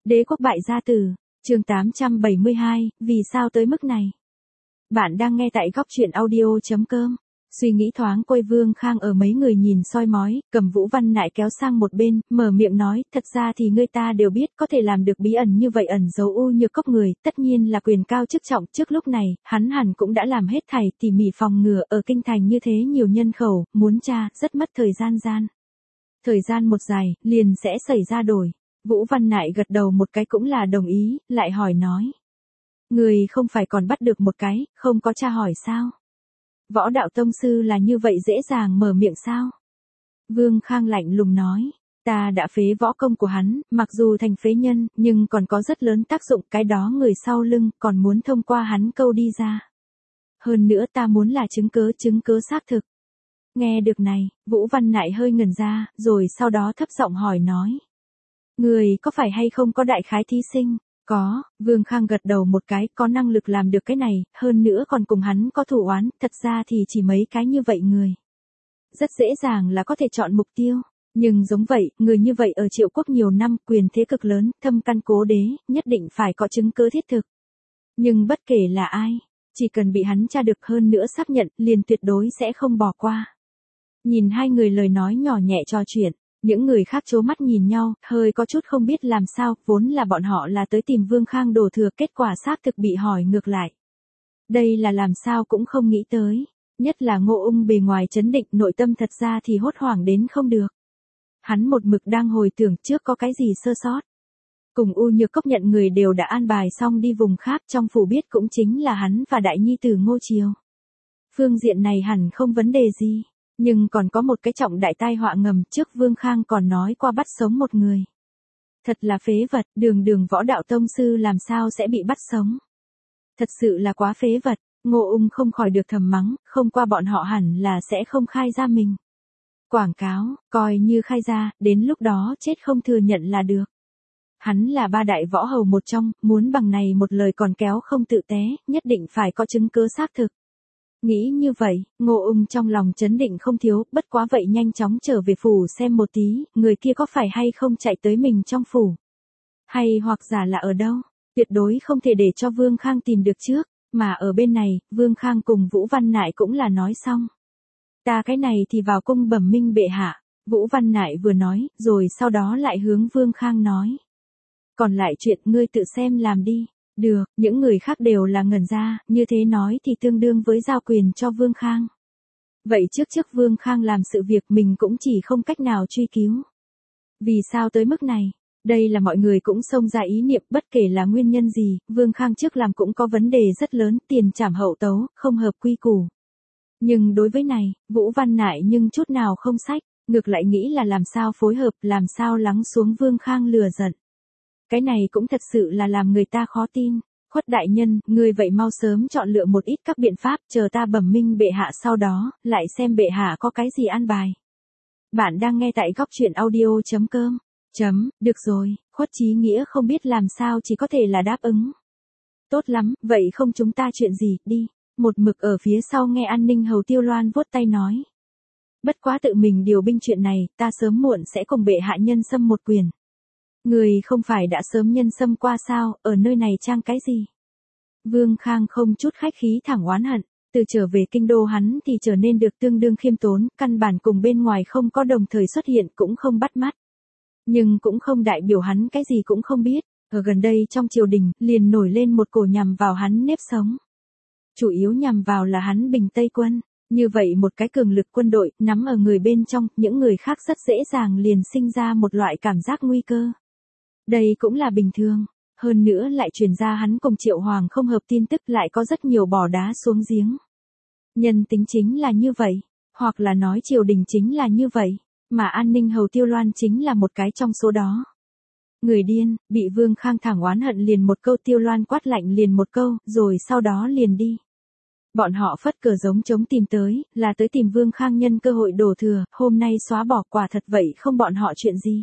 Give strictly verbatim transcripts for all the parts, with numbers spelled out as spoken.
Đế quốc bại gia tử, chương tám trăm bảy mươi hai, vì sao tới mức này? Bạn đang nghe tại góc truyện audio.com. Suy nghĩ thoáng quay Vương Khang ở mấy người nhìn soi mói, cầm Vũ Văn Nại kéo sang một bên, mở miệng nói, thật ra thì người ta đều biết có thể làm được bí ẩn như vậy ẩn giấu U Nhược Cốc người, tất nhiên là quyền cao chức trọng trước lúc này, hắn hẳn cũng đã làm hết thảy tỉ mỉ phòng ngừa ở kinh thành như thế nhiều nhân khẩu, muốn tra, rất mất thời gian gian. Thời gian một dài, liền sẽ xảy ra đổi. Vũ Văn Nại gật đầu một cái cũng là đồng ý, lại hỏi nói. Người không phải còn bắt được một cái, không có tra hỏi sao? Võ đạo tông sư là như vậy dễ dàng mở miệng sao? Vương Khang lạnh lùng nói, ta đã phế võ công của hắn, mặc dù thành phế nhân, nhưng còn có rất lớn tác dụng, cái đó người sau lưng còn muốn thông qua hắn câu đi ra. Hơn nữa ta muốn là chứng cớ chứng cớ xác thực. Nghe được này, Vũ Văn Nại hơi ngẩn ra, rồi sau đó thấp giọng hỏi nói. Người có phải hay không có đại khái thí sinh? Có, Vương Khang gật đầu một cái, có năng lực làm được cái này, hơn nữa còn cùng hắn có thủ oán, thật ra thì chỉ mấy cái như vậy người. Rất dễ dàng là có thể chọn mục tiêu, nhưng giống vậy, người như vậy ở Triệu Quốc nhiều năm, quyền thế cực lớn, thâm căn cố đế, nhất định phải có chứng cứ thiết thực. Nhưng bất kể là ai, chỉ cần bị hắn tra được hơn nữa xác nhận, liền tuyệt đối sẽ không bỏ qua. Nhìn hai người lời nói nhỏ nhẹ trò chuyện. Những người khác trố mắt nhìn nhau, hơi có chút không biết làm sao, vốn là bọn họ là tới tìm Vương Khang đổ thừa, kết quả xác thực bị hỏi ngược lại. Đây là làm sao cũng không nghĩ tới, nhất là Ngô Ung bề ngoài trấn định, nội tâm thật ra thì hốt hoảng đến không được. Hắn một mực đang hồi tưởng trước có cái gì sơ sót. Cùng U Nhược Cốc nhận người đều đã an bài xong đi vùng khác, trong phủ biết cũng chính là hắn và đại nhi tử Ngô Triều. Phương diện này hẳn không vấn đề gì. Nhưng còn có một cái trọng đại tai họa ngầm, trước Vương Khang còn nói qua bắt sống một người. Thật là phế vật, đường đường võ đạo tông sư làm sao sẽ bị bắt sống. Thật sự là quá phế vật, Ngô Ung không khỏi được thầm mắng, không qua bọn họ hẳn là sẽ không khai ra mình. Quảng cáo, coi như khai ra, đến lúc đó chết không thừa nhận là được. Hắn là ba đại võ hầu một trong, muốn bằng này một lời còn kéo không tự té, nhất định phải có chứng cứ xác thực. Nghĩ như vậy, Ngô Ung trong lòng chấn định không thiếu, bất quá vậy nhanh chóng trở về phủ xem một tí, người kia có phải hay không chạy tới mình trong phủ. Hay hoặc giả là ở đâu, tuyệt đối không thể để cho Vương Khang tìm được trước, mà ở bên này, Vương Khang cùng Vũ Văn Nại cũng là nói xong. Ta cái này thì vào cung bẩm minh bệ hạ, Vũ Văn Nại vừa nói, rồi sau đó lại hướng Vương Khang nói. Còn lại chuyện ngươi tự xem làm đi. Được, những người khác đều là ngẩn ra, như thế nói thì tương đương với giao quyền cho Vương Khang. Vậy trước trước Vương Khang làm sự việc mình cũng chỉ không cách nào truy cứu. Vì sao tới mức này? Đây là mọi người cũng xông ra ý niệm, bất kể là nguyên nhân gì, Vương Khang trước làm cũng có vấn đề rất lớn, tiền trảm hậu tấu, không hợp quy củ. Nhưng đối với này, Vũ Văn Nại nhưng chút nào không sách, ngược lại nghĩ là làm sao phối hợp, làm sao lắng xuống Vương Khang lừa giận. Cái này cũng thật sự là làm người ta khó tin. Khuất đại nhân, người vậy mau sớm chọn lựa một ít các biện pháp, chờ ta bẩm minh bệ hạ sau đó, lại xem bệ hạ có cái gì an bài. Bạn đang nghe tại góc truyện audio.com. Chấm, được rồi, Khuất Chí Nghĩa không biết làm sao chỉ có thể là đáp ứng. Tốt lắm, vậy không chúng ta chuyện gì, đi. Một mực ở phía sau nghe An Ninh hầu Tiêu Loan vuốt tay nói. Bất quá tự mình điều binh chuyện này, ta sớm muộn sẽ cùng bệ hạ nhân xâm một quyền. Người không phải đã sớm nhân xâm qua sao, ở nơi này trang cái gì? Vương Khang không chút khách khí thẳng oán hận, từ trở về kinh đô hắn thì trở nên được tương đương khiêm tốn, căn bản cùng bên ngoài không có đồng thời xuất hiện cũng không bắt mắt. Nhưng cũng không đại biểu hắn cái gì cũng không biết, ở gần đây trong triều đình liền nổi lên một cổ nhằm vào hắn nếp sống. Chủ yếu nhằm vào là hắn Bình Tây quân, như vậy một cái cường lực quân đội nắm ở người bên trong, những người khác rất dễ dàng liền sinh ra một loại cảm giác nguy cơ. Đây cũng là bình thường, hơn nữa lại truyền ra hắn cùng Triệu Hoàng không hợp tin tức lại có rất nhiều bỏ đá xuống giếng. Nhân tính chính là như vậy, hoặc là nói triều đình chính là như vậy, mà An Ninh hầu Tiêu Loan chính là một cái trong số đó. Người điên, bị Vương Khang thẳng oán hận liền một câu, Tiêu Loan quát lạnh liền một câu, rồi sau đó liền đi. Bọn họ phất cờ giống trống tìm tới, là tới tìm Vương Khang nhân cơ hội đổ thừa, hôm nay xóa bỏ quả thật vậy không bọn họ chuyện gì.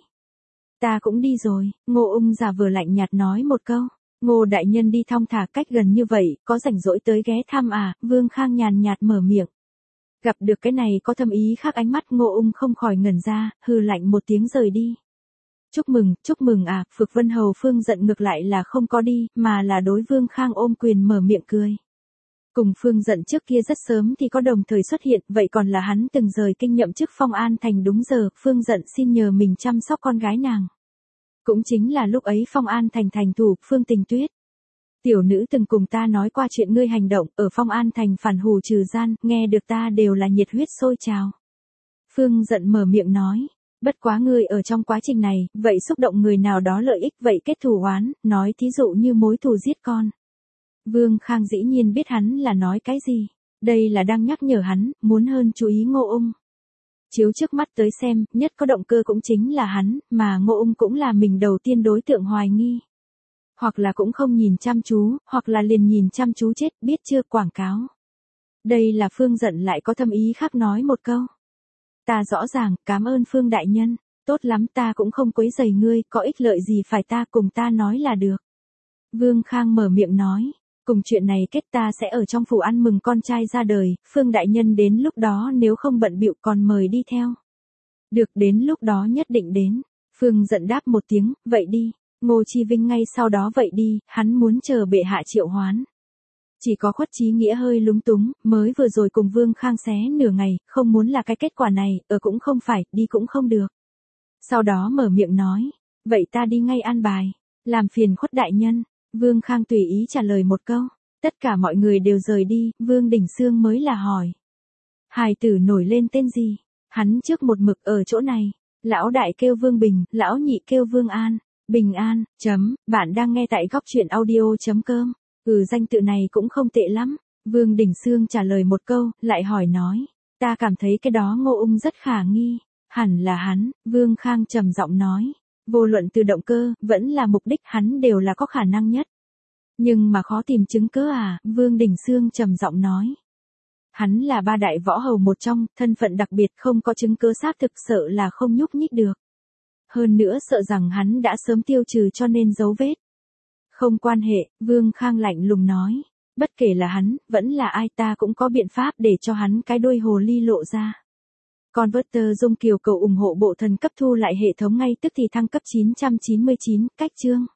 Ta cũng đi rồi, Ngô Ung giả vờ lạnh nhạt nói một câu. Ngô đại nhân đi thong thả cách gần như vậy, có rảnh rỗi tới ghé thăm à, Vương Khang nhàn nhạt mở miệng. Gặp được cái này có thâm ý khác ánh mắt, Ngô Ung không khỏi ngẩn ra, hừ lạnh một tiếng rời đi. Chúc mừng, chúc mừng à, Phược Vân Hầu Phương Dận ngược lại là không có đi, mà là đối Vương Khang ôm quyền mở miệng cười. Cùng Phương Dận trước kia rất sớm thì có đồng thời xuất hiện, vậy còn là hắn từng rời kinh nhậm chức Phong An Thành đúng giờ, Phương Dận xin nhờ mình chăm sóc con gái nàng. Cũng chính là lúc ấy Phong An Thành thành thủ, Phương Tình Tuyết. Tiểu nữ từng cùng ta nói qua chuyện ngươi hành động, ở Phong An Thành phản hù trừ gian, nghe được ta đều là nhiệt huyết sôi trào. Phương Dận mở miệng nói, bất quá ngươi ở trong quá trình này, vậy xúc động người nào đó lợi ích, vậy kết thù oán, nói thí dụ như mối thù giết con. Vương Khang dĩ nhiên biết hắn là nói cái gì, đây là đang nhắc nhở hắn, muốn hơn chú ý Ngô Ung. Chiếu trước mắt tới xem, nhất có động cơ cũng chính là hắn, mà Ngô Ung cũng là mình đầu tiên đối tượng hoài nghi. Hoặc là cũng không nhìn chăm chú, hoặc là liền nhìn chăm chú chết, biết chưa, quảng cáo. Đây là Phương Dận lại có thâm ý khác nói một câu. Ta rõ ràng, cảm ơn Phương đại nhân, tốt lắm, ta cũng không quấy rầy ngươi, có ích lợi gì phải ta cùng ta nói là được. Vương Khang mở miệng nói, cùng chuyện này kết ta sẽ ở trong phủ ăn mừng con trai ra đời, Phương đại nhân đến lúc đó nếu không bận bịu còn mời đi theo. Được, đến lúc đó nhất định đến. Phương Dận đáp một tiếng, vậy đi. Ngô Chi Vinh ngay sau đó vậy đi, hắn muốn chờ bệ hạ triệu hoán. Chỉ có Khuất Chí Nghĩa hơi lúng túng, mới vừa rồi cùng Vương Khang xé nửa ngày, không muốn là cái kết quả này, ở cũng không phải, đi cũng không được. Sau đó mở miệng nói, vậy ta đi ngay an bài, làm phiền Khuất đại nhân. Vương Khang tùy ý trả lời một câu, tất cả mọi người đều rời đi, Vương Đình Xương mới là hỏi. Hài tử nổi lên tên gì? Hắn trước một mực ở chỗ này, lão đại kêu Vương Bình, lão nhị kêu Vương An. Bình An, chấm, bạn đang nghe tại góc truyện audio.com. Ừ, danh tự này cũng không tệ lắm. Vương Đình Xương trả lời một câu, lại hỏi nói. Ta cảm thấy cái đó Ngô Ung rất khả nghi. Hẳn là hắn, Vương Khang trầm giọng nói. Vô luận từ động cơ, vẫn là mục đích hắn đều là có khả năng nhất. Nhưng mà khó tìm chứng cứ à, Vương Đình Xương trầm giọng nói. Hắn là ba đại võ hầu một trong, thân phận đặc biệt không có chứng cứ xác thực sợ là không nhúc nhích được. Hơn nữa sợ rằng hắn đã sớm tiêu trừ cho nên dấu vết. Không quan hệ, Vương Khang lạnh lùng nói. Bất kể là hắn, vẫn là ai ta cũng có biện pháp để cho hắn cái đuôi hồ ly lộ ra. Converter Dung Kiều cầu ủng hộ bộ thần cấp thu lại hệ thống ngay tức thì thăng cấp chín trăm chín mươi chín, cách chương.